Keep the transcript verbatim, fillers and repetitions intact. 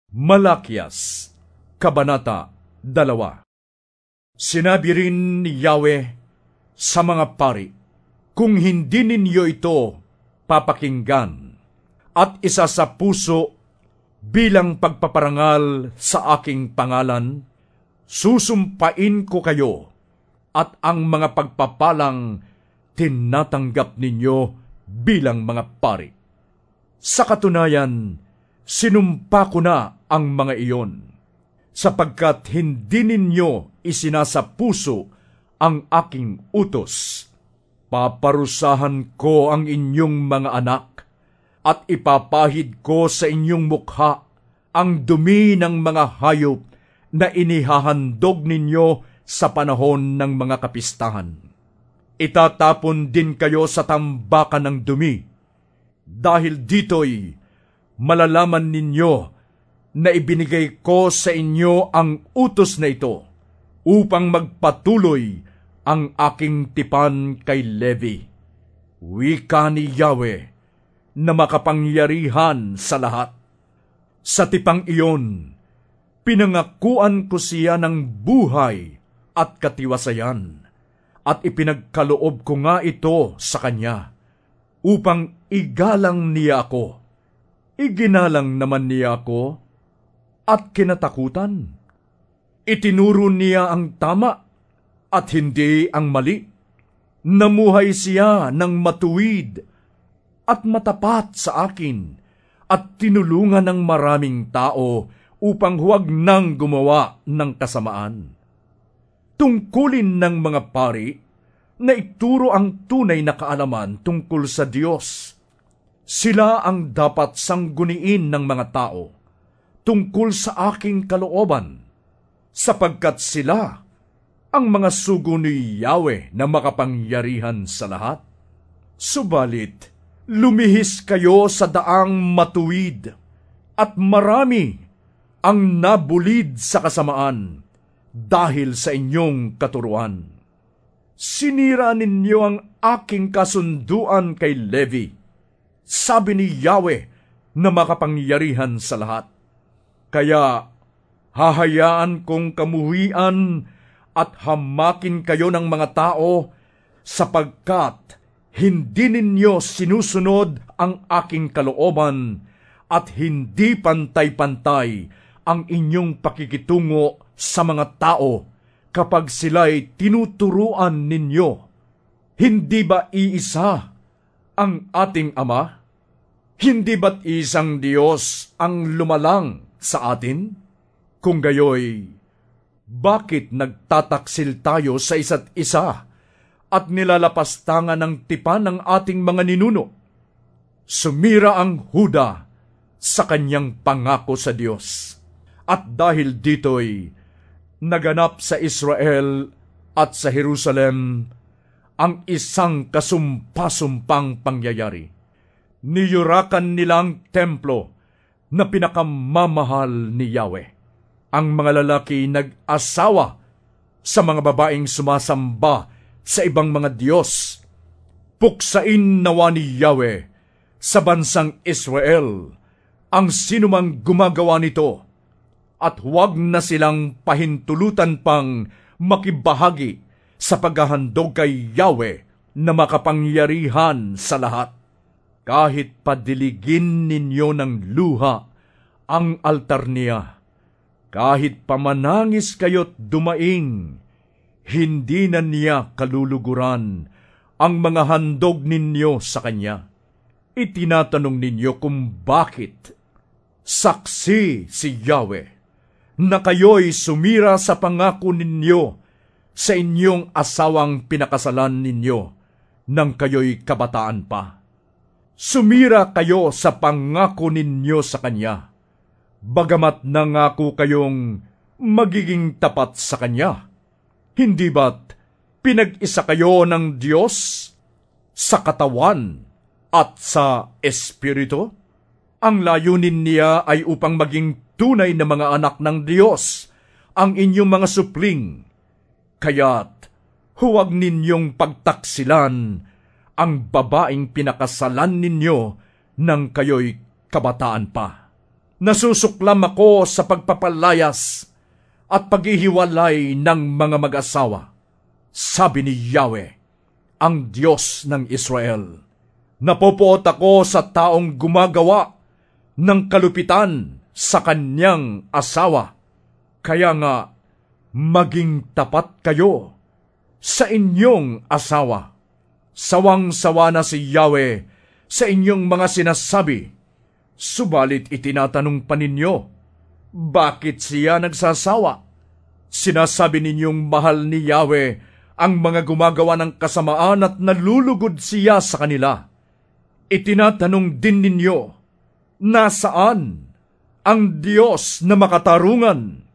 Malakias, Kabanata dalawa. Sinabi rin ni Yahweh sa mga pari, kung hindi ninyo ito papakinggan at isa sa puso bilang pagpaparangal sa aking pangalan, susumpain ko kayo at ang mga pagpapalang tinatanggap ninyo bilang mga pari. Sa katunayan, sinumpa ko na ang mga iyon, sapagkat hindi ninyo isinasapuso ang aking utos. Paparusahan ko ang inyong mga anak, at ipapahid ko sa inyong mukha ang dumi ng mga hayop na inihahandog ninyo sa panahon ng mga kapistahan. Itatapon din kayo sa tambakan ng dumi, dahil dito'y malalaman ninyo na ibinigay ko sa inyo ang utos na ito upang magpatuloy ang aking tipan kay Levi. Wika ni Yahweh na makapangyarihan sa lahat. Sa tipang iyon, pinangakuan ko siya ng buhay at katiwasayan, at ipinagkaloob ko nga ito sa kanya upang igalang niya ako. Iginalang naman niya ako at kinatakutan. Itinuro niya ang tama at hindi ang mali. Namuhay siya ng matuwid at matapat sa akin at tinulungan ng maraming tao upang huwag nang gumawa ng kasamaan. Tungkulin ng mga pari na ituro ang tunay na kaalaman tungkol sa Diyos. Sila ang dapat sangguniin ng mga tao tungkol sa aking kalooban, sapagkat sila ang mga sugo ni Yahweh na makapangyarihan sa lahat. Subalit, lumihis kayo sa daang matuwid, at marami ang nabulid sa kasamaan dahil sa inyong katuruan. Sinira ninyo ang aking kasunduan kay Levi, sabi ni Yahweh na makapangyarihan sa lahat. Kaya hahayaan kong kamuhian at hamakin kayo ng mga tao, sapagkat hindi ninyo sinusunod ang aking kalooban at hindi pantay-pantay ang inyong pakikitungo sa mga tao kapag sila'y tinuturuan ninyo. Hindi ba iisa ang ating Ama? Hindi ba't isang Diyos ang lumalang sa atin? Kung gayoy, bakit nagtataksil tayo sa isa't isa at nilalapastangan ng tipan ng ating mga ninuno? Sumira ang Huda sa kanyang pangako sa Diyos, at dahil dito'y naganap sa Israel at sa Jerusalem ang isang kasumpa-sumpang pangyayari. Niyurakan nilang templo na pinakamamahal ni Yahweh. Ang mga lalaki nag-asawa sa mga babaeng sumasamba sa ibang mga Diyos. Puksain nawa ni Yahweh sa bansang Israel ang sinumang gumagawa nito, at huwag na silang pahintulutan pang makibahagi sa paghahandog kay Yahweh na makapangyarihan sa lahat. Kahit padiligin ninyo ng luha ang altar niya, kahit pamanangis kayo't dumaing, hindi na niya kaluluguran ang mga handog ninyo sa kanya. Itinatanong ninyo kung bakit. Saksi si Yahweh na kayo'y sumira sa pangako ninyo sa inyong asawang pinakasalan ninyo nang kayo'y kabataan pa. Sumira kayo sa pangako ninyo sa kanya, bagamat nangako kayong magiging tapat sa kanya. Hindi ba't pinag-isa kayo ng Diyos sa katawan at sa espiritu? Ang layunin niya ay upang maging tunay na mga anak ng Diyos ang inyong mga supling. Kaya't huwag ninyong pagtaksilan ang babaeng pinakasalan ninyo nang kayo'y kabataan pa. Nasusuklam ako sa pagpapalayas at paghihiwalay ng mga mag-asawa, sabi ni Yahweh, ang Diyos ng Israel. Napopoot ako sa taong gumagawa ng kalupitan sa kanyang asawa. Kaya nga, maging tapat kayo sa inyong asawa. Sawang-sawa na si Yahweh sa inyong mga sinasabi, subalit itinatanong pa ninyo, bakit siya nagsasawa? Sinasabi ninyong mahal ni Yahweh ang mga gumagawa ng kasamaan at nalulugod siya sa kanila. Itinatanong din ninyo, nasaan ang Diyos na makatarungan?